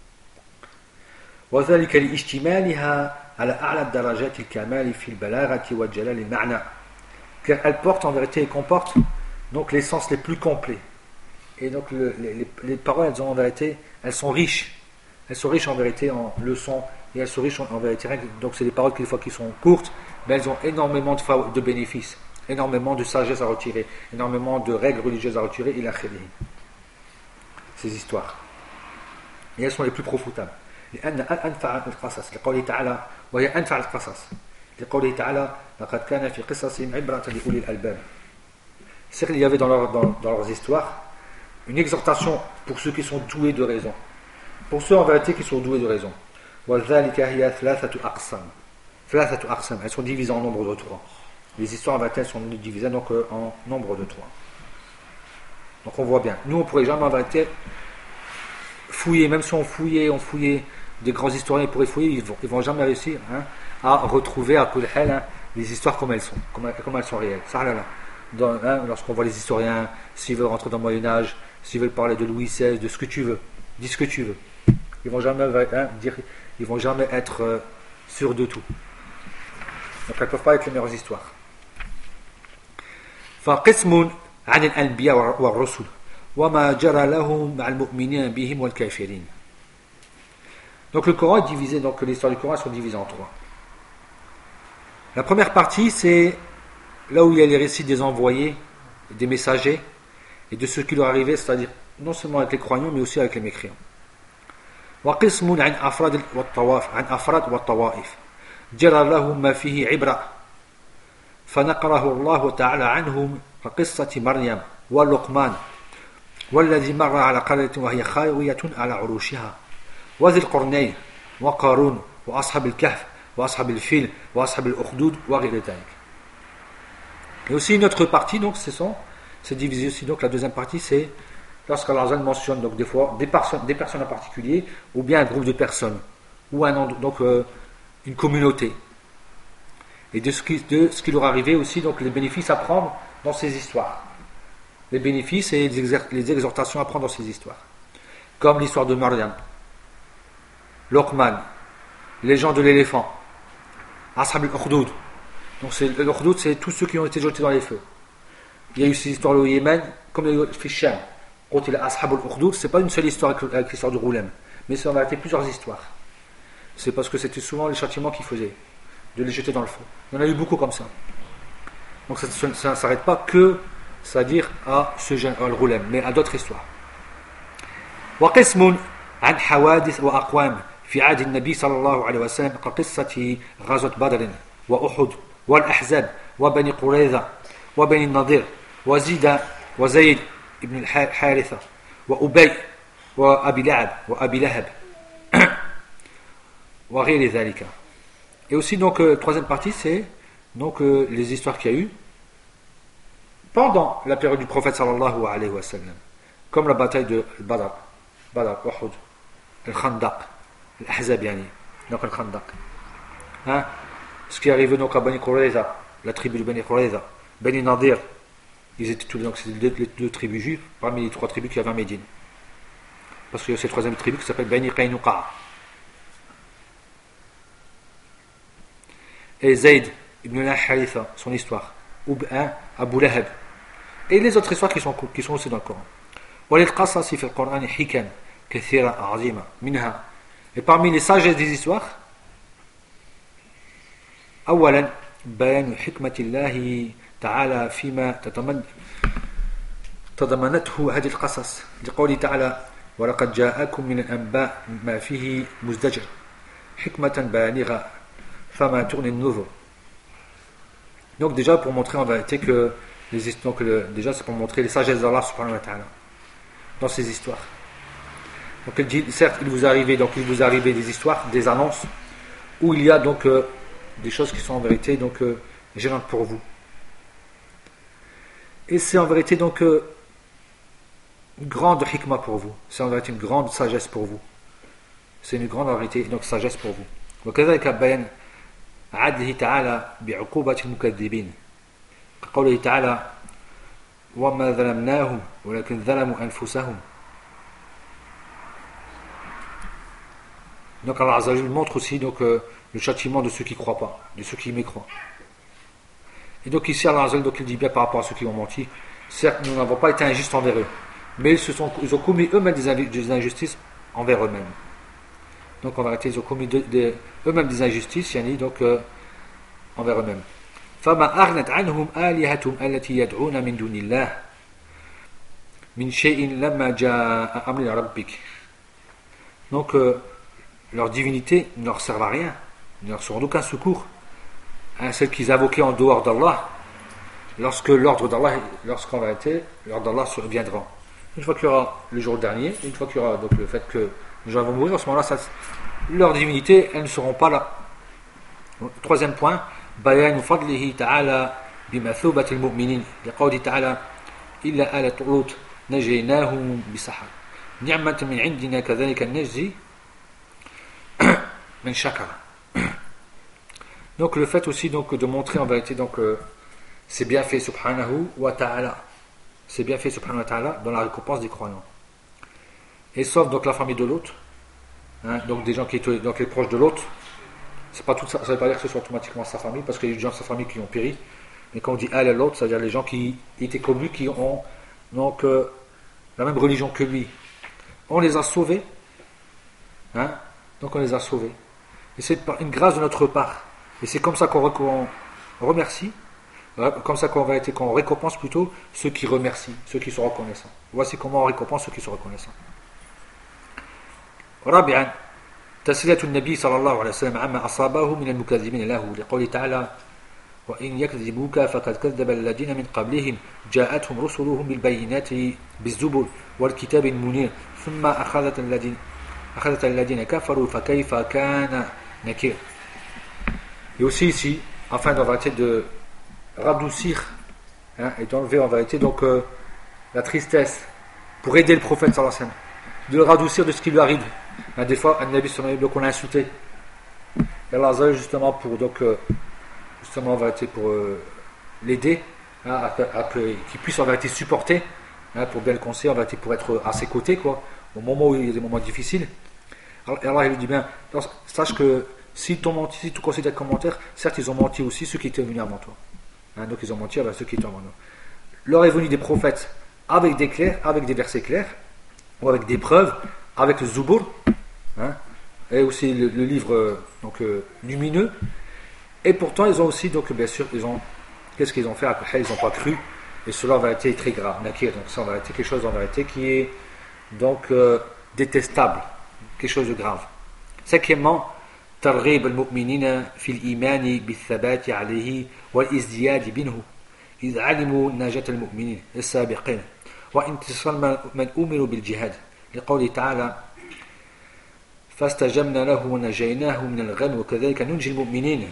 وذلك لاشتمالها على أعلى الدرجات الكمال في البلاغة والجلال المعنى. Car elle porte en vérité et comporte donc les sens les plus complets. Et donc les paroles elles ont en vérité, elles sont riches en vérité en leçons et elles sont riches en vérité. Donc c'est des paroles qui des fois qui sont courtes, mais elles ont énormément de bénéfices, énormément de sagesse à retirer, énormément de règles religieuses à retirer. Il a khayrihi. Ces histoires. Et elles sont les plus profitables. لأن أنفع القصص لقوله تعالى وهي أنفع القصص لقوله تعالى لقد كان في قصصهم عبرة لأولي الألباب. C'est qu'il y avait dans leurs histoires une exhortation pour ceux qui sont doués de raison. Pour ceux en vérité qui sont doués de raison. وَذَلِكَ هِيَ ثَلَاثَةُ أَقْسَامٍ. Elles sont divisées en nombre de trois. Les histoires en vérité sont divisées donc en nombre de trois. Donc on voit bien. Nous on pourrait jamais en vérité fouiller, même si on fouillait des grands historiens pourraient fouiller, ils vont jamais réussir à retrouver à les histoires comme elles sont, comme elles sont réelles. Ça là. Lorsqu'on voit les historiens, s'ils veulent rentrer dans le Moyen-Âge, s'ils veulent parler de Louis XVI, de ce que tu veux, dis ce que tu veux. Ils vont jamais ils vont jamais être sûrs de tout. Donc elles ne peuvent pas être les meilleures histoires. فقسم عن الأنبياء والرسل وما جرى لهم مع المؤمنين بهم والكافرين. Donc le Coran est divisé, donc l'histoire du Coran sont divisées en trois. La première partie c'est là où il y a les récits des envoyés, des messagers, et de ce qui leur arrivait, c'est-à-dire non seulement avec les croyants, mais aussi avec les mécréants. وقسم عن أفراد والطوائف جرى لهم ما فيه عبرة فنقره الله تعالى عنهم كقصة مريم ولقمان والذي مر على قرية وهي خاوية على عروشها وذي القرنين وقارون وأصحاب الكهف وأصحاب الفيل وأصحاب الأخدود وغير ذلك. Et aussi une autre partie, donc c'est divisé aussi. Donc la deuxième partie, c'est lorsqu'Allah mentionne donc des fois des personnes en particulier, ou bien un groupe de personnes, ou une communauté. Et de ce qui leur arrivait aussi, donc les bénéfices à prendre dans ces histoires. Les bénéfices et les exhortations à prendre dans ces histoires. Comme l'histoire de Maryam, Luqman, les gens de l'éléphant, Ashab al-Ukhdud. Donc le Ukhdud, c'est tous ceux qui ont été jetés dans les feux. Il y a eu ces histoires au Yémen, comme le Ficham. Quand il a Ashab al-Ukhdud, c'est pas une seule histoire avec l'histoire du Roulem, mais ça en a été plusieurs histoires. C'est parce que c'était souvent les châtiments qu'ils faisaient, de les jeter dans le feu. Il y en a eu beaucoup comme ça. Donc ça ne s'arrête pas que, c'est-à-dire à ce genre, al Roulem, mais à d'autres histoires. وقسم عن حوادث وأقوام في عهد النبي صلى الله عليه وسلم كقصة غزوة بدر وأحد والأحزاب وبني قريظة وبني النضير وزيد بن الحارثة وأبي وأبي لهب وغير ذلك. Et aussi donc troisième partie, c'est donc les histoires qu'il y a eu pendant la période du prophète sallallahu alayhi wa sallam, comme la bataille de Badr, Uhud, Al-Khandaq, Al-Ahzab yani, donc Al-Khandaq. Hein? Ce qui est arrivé donc à Bani Qurayza, la tribu de Bani Qurayza, Bani Nadir, ils étaient tous donc c'était les deux tribus juives parmi les trois tribus qu'il y avait à Médine. Parce qu'il y a cette troisième tribu qui s'appelle Bani Qaynuqa. Et Zayd ibn al-Haritha, son histoire, ou Abu Lahab, et les autres histoires qui sont aussi dans le Coran. وللقصص في القرآن حكم كثيرة عظيمة منها. Et parmi les sagesses des histoires, أولا بيان حكمة الله تعالى فيما تضمنته هذه القصص لقوله تعالى ولقد جاءكم من الأنباء ما فيه مزدجر حكمة بالغة فما تغني النذر. Donc déjà pour montrer en vérité que déjà c'est pour montrer les sagesses d'Allah subhanahu wa ta'ala dans ces histoires. Donc il dit certes il vous arrive des histoires, des annonces où il y a donc des choses qui sont en vérité donc gênantes pour vous. Et c'est en vérité donc une grande hikmah pour vous. C'est en vérité une grande sagesse pour vous. C'est une grande en vérité donc sagesse pour vous. وكذلك بيان عدله تعالى بعقوبة المكذبين كقوله تعالى وما ظلمناهم ولكن ظلموا أنفسهم. Donc Allah Azza wa Jalla montre aussi donc le châtiment de ceux qui ne croient pas, de ceux qui mécroient. Et donc ici Allah Azza wa Jalla donc il dit bien par rapport à ceux qui ont menti, certes nous n'avons pas été injustes envers eux, mais ils ont commis eux-mêmes des injustices envers eux-mêmes. Donc en vérité ils ont commis eux-mêmes des injustices, yani donc envers eux-mêmes. فما أغنت عنهم آلهتهم التي يدعون من دون الله من شيء لما جاء أمر ربك. Donc leur divinité ne leur sert à rien, ne leur sert d'aucun secours, hein, celle qu'ils invoquaient en dehors d'Allah, lorsqu'en vérité l'ordre d'Allah surviendra. Une fois qu'il y aura le jour dernier, une fois qu'il y aura donc le fait que les gens vont mourir, à ce moment-là, leur divinité, elles ne seront pas là. Troisième point, بيان فضله تعالى بمثوبة المؤمنين لقوله تعالى إلا آل طولوت نجيناهم بسحر نعمة من عندنا كذلك نجزي من شكر. Donc le fait aussi donc de montrer en vérité donc c'est bien fait subhanahu wa ta'ala, c'est bien fait subhanahu wa ta'ala dans la récompense des croyants. Et sauf donc la famille de l'autre, hein, donc des gens qui étaient donc les proches de l'autre. C'est pas tout ça, ça veut pas dire que ce soit automatiquement sa famille, parce qu'il y a des gens de sa famille qui ont péri. Mais quand on dit elle et l'autre, c'est-à-dire les gens qui étaient comme lui, qui ont donc la même religion que lui. On les a sauvés, hein, donc on les a sauvés. Et c'est une grâce de notre part. Et c'est comme ça qu'on remercie, comme ça qu'on récompense plutôt ceux qui remercient, ceux qui sont reconnaissants. Voici comment on récompense ceux qui sont reconnaissants. رابعا تسلية النبي صلى الله عليه وسلم عما أصابه من المكذبين له لقوله تعالى وإن يكذبوك فقد كذب الذين من قبلهم جاءتهم رسلهم بالبينات بالزبر والكتاب المنير ثم أخذت الذين كفروا فكيف كان نكير. Et aussi ici, afin en vérité de radoucir, hein, et d'enlever en vérité donc la tristesse, pour aider le prophète sallallahu alayhi wa sallam, de le radoucir de ce qui lui arrive. Hein, des fois, un Nabi sallallahu alayhi wa sallam qu'on a insulté. Et Allah justement pour donc justement en vérité pour l'aider, hein, qu'il puisse en vérité supporter, hein, pour bien le conseiller, en vérité pour être à ses côtés quoi, au moment où il y a des moments difficiles. Et Allah il lui dit bien, sache que Si tu considères commentaire, certes ils ont menti aussi ceux qui étaient venus avant toi. Donc ils ont menti avec ceux qui étaient avant nous. Leur est venu des prophètes avec des versets clairs, ou avec des preuves, avec le Zubur, et aussi le livre lumineux. Et pourtant ils ont aussi, donc bien sûr, qu'est-ce qu'ils ont fait après? Ils n'ont pas cru, et cela en vérité est très grave. Donc ça en vérité, quelque chose en vérité qui est donc détestable, quelque chose de grave. Cinquièmement, ترغيب المؤمنين في الإيمان بالثبات عليه والازدياد منه إذ علموا نجاة المؤمنين السابقين وانتصار من أمروا بالجهاد لقوله تعالى فاستجبنا له ونجيناه من الغم وكذلك ننجي المؤمنين.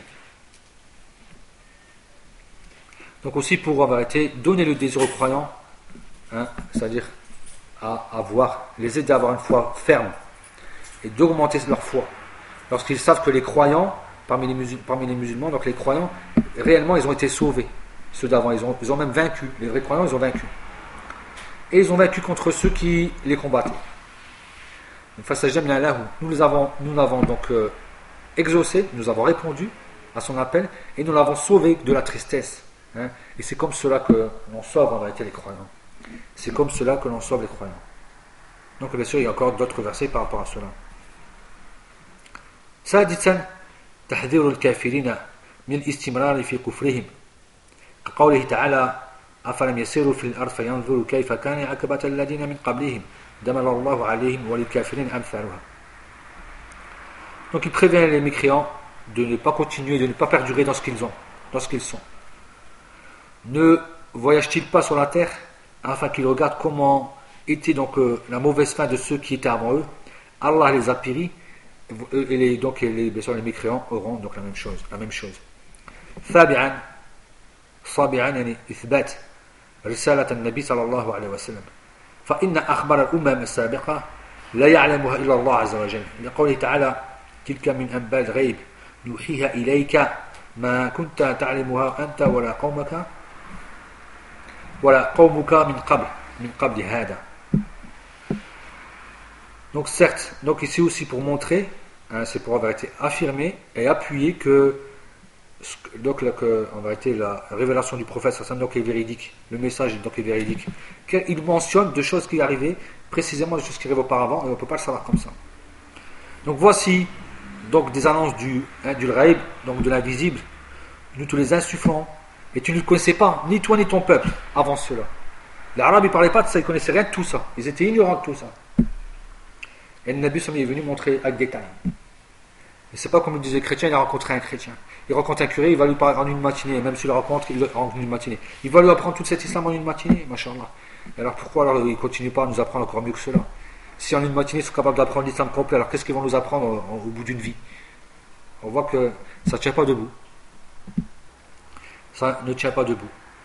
Donc aussi pour en vérité donner le désir aux croyants, c'est-à-dire à les aider à avoir une foi ferme et d'augmenter leur foi. Lorsqu'ils savent que les croyants, parmi les musulmans, donc les croyants, réellement ils ont été sauvés. Ceux d'avant, ils ont même vaincu. Les vrais croyants, ils ont vaincu. Et ils ont vaincu contre ceux qui les combattaient. Nous l'avons donc exaucé, nous avons répondu à son appel et nous l'avons sauvé de la tristesse. Et c'est comme cela que l'on sauve en vérité les croyants. C'est comme cela que l'on sauve les croyants. Donc bien sûr, il y a encore d'autres versets par rapport à cela. سادسا تحذير الكافرين من الاستمرار في كفرهم كقوله تعالى أفلم يسيروا في الأرض فينظروا كيف كان عاقبة الذين من قبلهم دمر الله عليهم وللكافرين أمثالها. Donc il prévient les mécréants de ne pas continuer, de ne pas perdurer dans ce qu'ils sont. Ne voyagent-ils pas sur la terre afin qu'ils regardent comment était donc la mauvaise fin de ceux qui étaient avant eux? Allah les a péris. Et donc bien sûr les mécréants auront donc la même chose. ثابعا صابعا يعني إثبات رسالة النبي صلى الله عليه وسلم فإن أخبار الأمم السابقة لا يعلمها إلا الله عز وجل لقوله تعالى تلك من أنباء الغيب نوحيها إليك ما كنت تعلمها أنت ولا قومك من قبل هذا. Donc certes, donc ici aussi pour montrer, c'est pour en vérité affirmer et appuyer que donc en vérité la révélation du prophète donc est véridique, le message donc est véridique. Il mentionne deux choses qui arrivaient, précisément des choses qui arrivent auparavant et on ne peut pas le savoir comme ça. Donc voici donc des annonces du ghaib, donc de l'invisible, nous te les insufflons et tu ne le connaissais pas, ni toi ni ton peuple avant cela. Les Arabes ne parlaient pas de ça, ils ne connaissaient rien de tout ça, ils étaient ignorants de tout ça. Et le Nabi est venu montrer avec détail. Et c'est pas comme le disait les chrétiens, il a rencontré un chrétien. Il rencontre un curé, il va lui parler en une matinée, même s'il le rencontre, en une matinée. Il va lui apprendre tout cet islam en une matinée, machallah. Et alors pourquoi alors il ne continue pas à nous apprendre encore mieux que cela? Si en une matinée ils sont capables d'apprendre l'islam complet, alors qu'est-ce qu'ils vont nous apprendre au bout d'une vie? On voit que ça ne tient pas debout. Ça ne tient pas debout.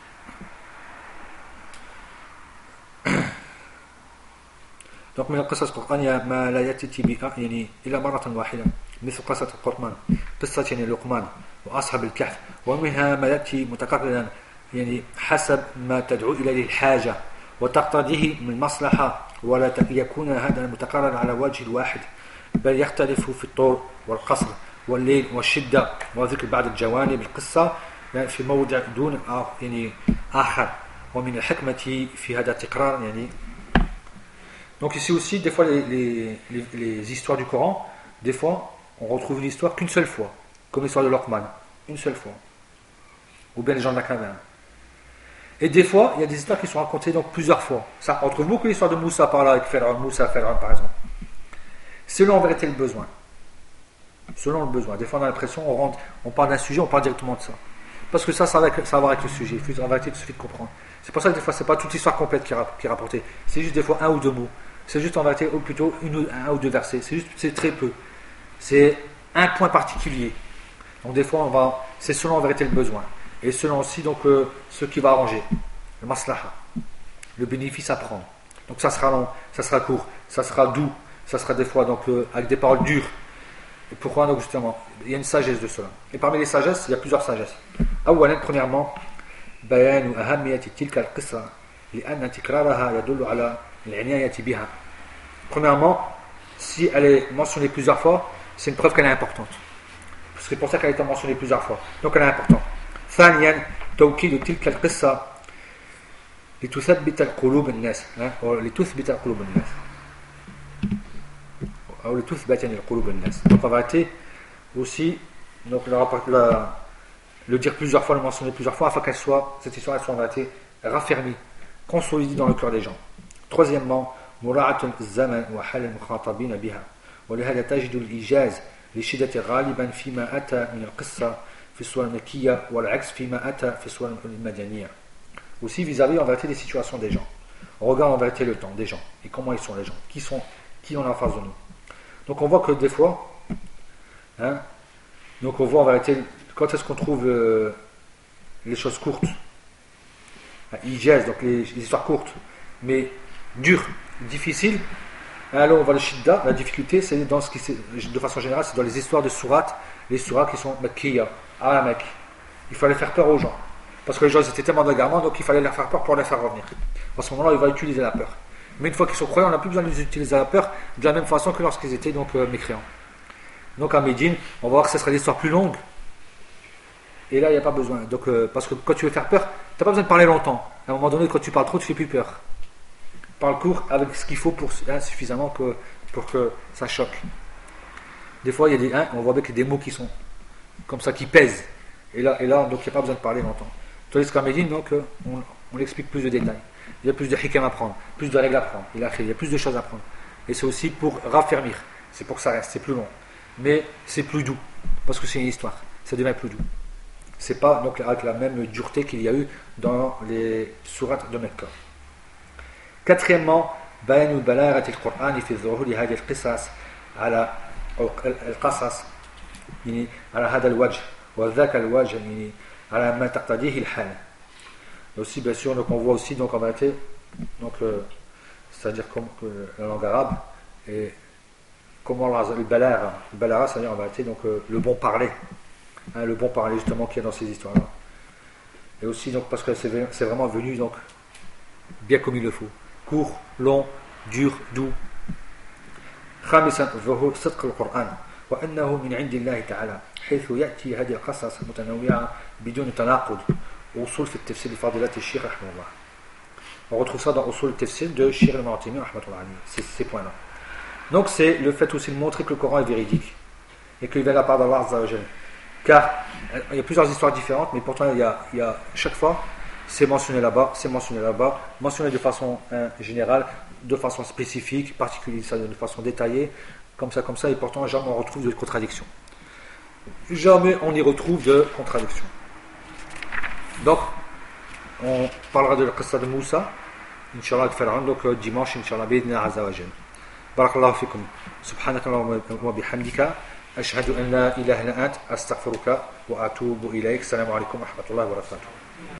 Donc من القصص القرآنية ما لا يأتي يعني إلا مرة واحدة مثل قصة القرآن قصة يعني لقمان وأصحاب الكهف ومنها ما يأتي متكررا يعني حسب ما تدعو إليه الحاجة وتقتضيه من مصلحة ولا يكون هذا المتكرر على وجه الواحد بل يختلف في الطول والقصر والليل والشدة وذكر بعض الجوانب القصة يعني في موضع دون يعني آخر ومن الحكمة في هذا التكرار يعني. Donc ici aussi, des fois les histoires du Coran, des fois on retrouve l'histoire qu'une seule fois, comme l'histoire de Luqman, une seule fois, ou bien les gens de la caverne. Et des fois, il y a des histoires qui sont racontées donc plusieurs fois. Ça, on trouve beaucoup l'histoire de Moussa par là, avec Pharaon par exemple. Selon en vérité le besoin. Selon le besoin. Des fois on a l'impression, on parle d'un sujet, on parle directement de ça. Parce que ça va voir avec le sujet. En vérité, il suffit de comprendre. C'est pour ça que des fois, c'est pas toute l'histoire complète qui est rapportée. C'est juste des fois un ou deux mots. C'est juste en vérité, ou plutôt un ou deux versets. C'est très peu. C'est un point particulier. Donc des fois, c'est selon en vérité le besoin. Et selon aussi donc ce qui va arranger. Le maslaha. Le bénéfice à prendre. Donc ça sera long, ça sera court, ça sera doux, ça sera des fois donc avec des paroles dures. Et pourquoi donc justement? Il y a une sagesse de cela. Et parmi les sagesses, il y a plusieurs sagesses. Premièrement, بيان أهمية تلك القصة لأن تكرارها يدل على العناية بها. Premièrement, si elle est mentionnée plusieurs fois, c'est une preuve qu'elle est importante. C'est pour ça qu'elle a été mentionnée plusieurs fois. Donc elle est importante. ثانيا توكيد تلك القصة لتثبت القلوب الناس أو لتثبت قلوب الناس أو لتثبت قلوب الناس. Donc en vérité aussi donc le dire plusieurs fois, le mentionner plusieurs fois afin qu'elle soit, cette histoire elle soit en vérité raffermie, consolidée dans le cœur des gens. Troisièmement, مراعاة الزمن وحال المخاطبين بها ولهذا تجد الإيجاز للشدة غالبا فيما أتى من القصة في السور المكية والعكس فيما أتى في السور المدنية. Aussi vis-à-vis en vérité des situations des gens. On regarde en vérité le temps des gens et comment ils sont les gens, qui on a en face de nous. Donc on voit que des fois, donc on voit en vérité quand est-ce qu'on trouve les choses courtes, ijaz, donc les histoires courtes, mais dures, difficiles. Alors on voit le shidda, la difficulté, c'est dans ce qui, de façon générale, c'est dans les histoires de sourates, les sourates qui sont makkiya, à la Mecque. Il fallait faire peur aux gens. Parce que les gens étaient tellement d'égarement, donc il fallait leur faire peur pour les faire revenir. À ce moment-là, il va utiliser la peur. Mais une fois qu'ils sont croyants, on n'a plus besoin d'utiliser la peur de la même façon que lorsqu'ils étaient donc mécréants. Donc à Médine, on va voir que ce sera des histoires plus longues. Et là, il n'y a pas besoin. Donc, parce que quand tu veux faire peur, tu n'as pas besoin de parler longtemps. À un moment donné, quand tu parles trop, tu fais plus peur. Parle court avec ce qu'il faut pour, suffisamment pour que ça choque. Des fois, il y a on voit bien qu'il y a des mots qui sont comme ça, qui pèsent. Et là donc il n'y a pas besoin de parler longtemps. Tandis qu'à Médine, donc, on explique plus de détails. Il y a plus de hikam à prendre, plus de règles à prendre. Il y a plus de choses à prendre. Et c'est aussi pour raffermir. C'est pour que ça reste. C'est plus long. Mais c'est plus doux. Parce que c'est une histoire. Ça devient plus doux. C'est pas donc avec la même dureté qu'il y a eu dans les sourates de Mecca. Quatrièmement, بيان بلاغة القرآن في ظهور هذه القصص على القصص يعني على هذا الوجه وذاك الوجه يعني على ما تقتضيه الحال. Aussi bien sûr donc on voit aussi donc en vérité donc c'est-à-dire comme la langue arabe et comment le balara c'est-à-dire en vérité donc le bon parler. Le bon parler justement qu'il y a dans ces histoires-là. Et aussi donc parce que c'est vraiment venu donc bien comme il le faut, court, long, dur, doux. خامسا ظهور صدق القرآن وأنه من عند الله تعالى حيث يأتي هذه القصص المتنوعة بدون تناقض وصول في التفسير لفضيلة الشيخ رحمه الله. On retrouve ça dans Usul al-Tafsir de Shir al-Mu'tami rahmatullah alayhi, ces points-là. Donc c'est le fait aussi de montrer que le Coran est véridique et qu'il vient de la part d'Allah Azza wa Jalla. Car il y a plusieurs histoires différentes, mais pourtant il y a chaque fois c'est mentionné là-bas, mentionné de façon générale, de façon spécifique, particulière, de façon détaillée, comme ça, et pourtant jamais on retrouve de contradiction. Jamais on y retrouve de contradiction. Donc, on parlera de la qissa de Moussa, Inch'Allah de Pharaon, donc dimanche, Inch'Allah, bi'idhna azza wa jal. Barakallahu fikum. Subhanakallahu wa bihamdika. أشهد أن لا إله إلا أنت أستغفرك وأتوب إليك. السلام عليكم ورحمة الله وبركاته.